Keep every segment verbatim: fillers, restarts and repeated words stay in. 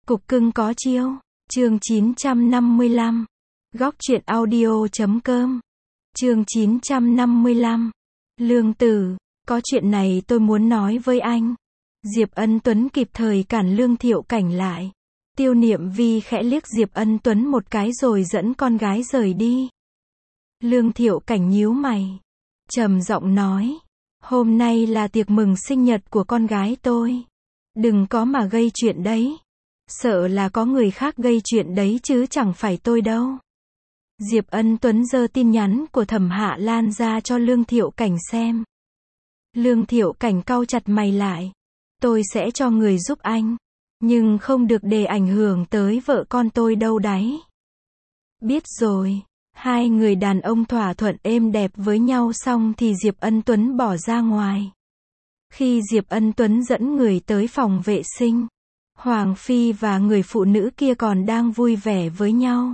Cục cưng có chiêu. Chương chín trăm năm mươi lăm. Góc truyện audio chấm com. Chương chín trăm năm mươi lăm. Lương Tử, có chuyện này tôi muốn nói với anh. Diệp Ân Tuấn kịp thời cản Lương Thiệu Cảnh lại. Tiêu Niệm Vi khẽ liếc Diệp Ân Tuấn một cái rồi dẫn con gái rời đi. Lương Thiệu Cảnh nhíu mày, trầm giọng nói, hôm nay là tiệc mừng sinh nhật của con gái tôi. Đừng có mà gây chuyện đấy. Sợ là có người khác gây chuyện đấy chứ chẳng phải tôi đâu. Diệp Ân Tuấn giơ tin nhắn của Thẩm Hạ Lan ra cho Lương Thiệu Cảnh xem. Lương Thiệu Cảnh cau chặt mày lại. Tôi sẽ cho người giúp anh, nhưng không được để ảnh hưởng tới vợ con tôi đâu đấy. Biết rồi. Hai người đàn ông thỏa thuận êm đẹp với nhau xong thì Diệp Ân Tuấn bỏ ra ngoài. Khi Diệp Ân Tuấn dẫn người tới phòng vệ sinh, Hoàng Phi và người phụ nữ kia còn đang vui vẻ với nhau.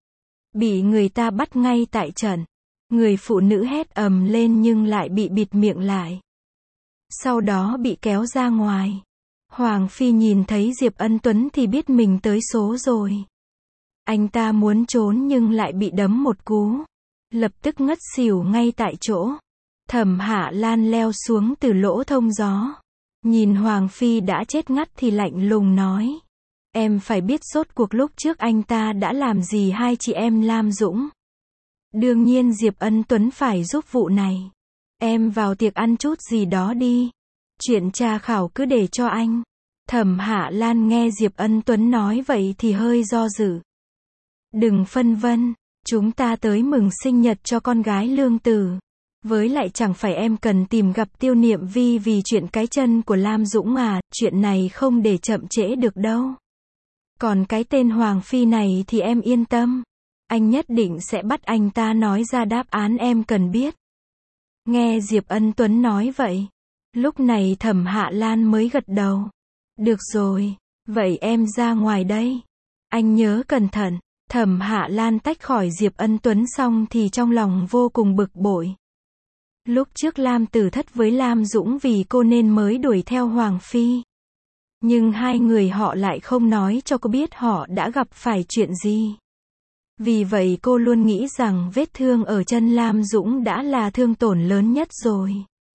Bị người ta bắt ngay tại trận. Người phụ nữ hét ầm lên nhưng lại bị bịt miệng lại. Sau đó bị kéo ra ngoài. Hoàng Phi nhìn thấy Diệp Ân Tuấn thì biết mình tới số rồi. Anh ta muốn trốn nhưng lại bị đấm một cú. Lập tức ngất xỉu ngay tại chỗ. Thẩm Hạ Lan leo xuống từ lỗ thông gió. Nhìn Hoàng Phi đã chết ngắt thì lạnh lùng nói. Em phải biết rốt cuộc lúc trước anh ta đã làm gì hai chị em Lam Dũng. Đương nhiên Diệp Ân Tuấn phải giúp vụ này. Em vào tiệc ăn chút gì đó đi. Chuyện tra khảo cứ để cho anh. Thẩm Hạ Lan nghe Diệp Ân Tuấn nói vậy thì hơi do dự. Đừng phân vân, chúng ta tới mừng sinh nhật cho con gái Lương Tử. Với lại chẳng phải em cần tìm gặp Tiêu Niệm Vi vì chuyện cái chân của Lam Dũng à, chuyện này không để chậm trễ được đâu. Còn cái tên Hoàng Phi này thì em yên tâm. Anh nhất định sẽ bắt anh ta nói ra đáp án em cần biết. Nghe Diệp Ân Tuấn nói vậy, lúc này Thẩm Hạ Lan mới gật đầu. Được rồi, vậy em ra ngoài đây. Anh nhớ cẩn thận. Thẩm Hạ Lan tách khỏi Diệp Ân Tuấn xong thì trong lòng vô cùng bực bội. Lúc trước Lam Tử thất với Lam Dũng vì cô nên mới đuổi theo Hoàng Phi. Nhưng hai người họ lại không nói cho cô biết họ đã gặp phải chuyện gì. Vì vậy cô luôn nghĩ rằng vết thương ở chân Lam Dũng đã là thương tổn lớn nhất rồi.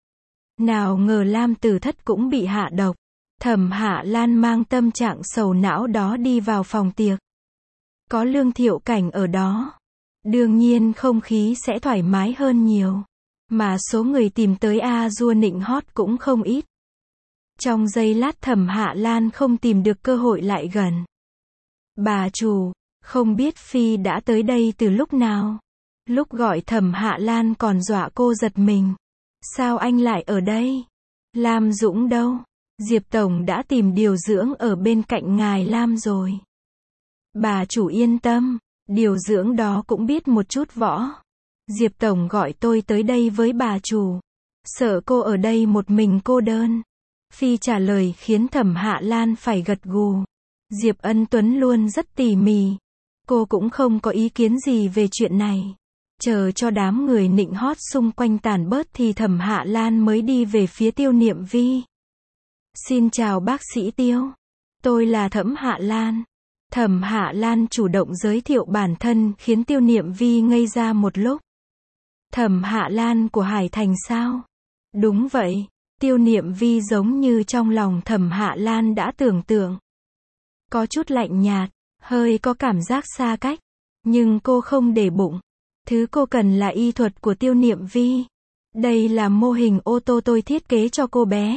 Nào ngờ Lam Tử thất cũng bị hạ độc. Thẩm Hạ Lan mang tâm trạng sầu não đó đi vào phòng tiệc. Có Lương Thiệu Cảnh ở đó. Đương nhiên không khí sẽ thoải mái hơn nhiều. Mà số người tìm tới A Dua nịnh hót cũng không ít. Trong giây lát Thẩm Hạ Lan không tìm được cơ hội lại gần. Bà chủ, không biết Phi đã tới đây từ lúc nào. Lúc gọi Thẩm Hạ Lan còn dọa cô giật mình. Sao anh lại ở đây? Lam Dũng đâu? Diệp Tổng đã tìm điều dưỡng ở bên cạnh ngài Lam rồi. Bà chủ yên tâm, điều dưỡng đó cũng biết một chút võ. Diệp Tổng gọi tôi tới đây với bà chủ. Sợ cô ở đây một mình cô đơn. Phi trả lời khiến Thẩm Hạ Lan phải gật gù. Diệp Ân Tuấn luôn rất tỉ mỉ. Cô cũng không có ý kiến gì về chuyện này. Chờ cho đám người nịnh hót xung quanh tàn bớt thì Thẩm Hạ Lan mới đi về phía Tiêu Niệm Vi. Xin chào bác sĩ Tiêu. Tôi là Thẩm Hạ Lan. Thẩm Hạ Lan chủ động giới thiệu bản thân khiến Tiêu Niệm Vi ngây ra một lúc. Thẩm Hạ Lan của Hải Thành sao? Đúng vậy. Tiêu Niệm Vi giống như trong lòng Thẩm Hạ Lan đã tưởng tượng. Có chút lạnh nhạt, hơi có cảm giác xa cách. Nhưng cô không để bụng. Thứ cô cần là y thuật của Tiêu Niệm Vi. Đây là mô hình ô tô tôi thiết kế cho cô bé.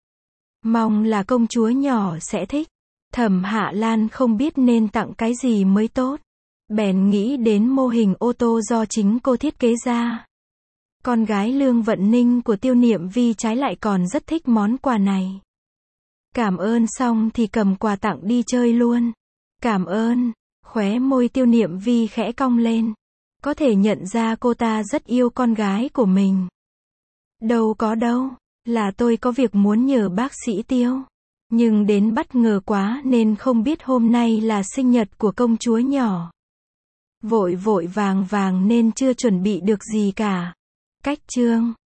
Mong là công chúa nhỏ sẽ thích. Thẩm Hạ Lan không biết nên tặng cái gì mới tốt. Bèn nghĩ đến mô hình ô tô do chính cô thiết kế ra. Con gái Lương Vận Ninh của Tiêu Niệm Vi trái lại còn rất thích món quà này. Cảm ơn xong thì cầm quà tặng đi chơi luôn. Cảm ơn. Khóe môi Tiêu Niệm Vi khẽ cong lên. Có thể nhận ra cô ta rất yêu con gái của mình. Đâu có đâu. Là tôi có việc muốn nhờ bác sĩ Tiêu. Nhưng đến bất ngờ quá nên không biết hôm nay là sinh nhật của công chúa nhỏ. Vội vội vàng vàng nên chưa chuẩn bị được gì cả. Cách chương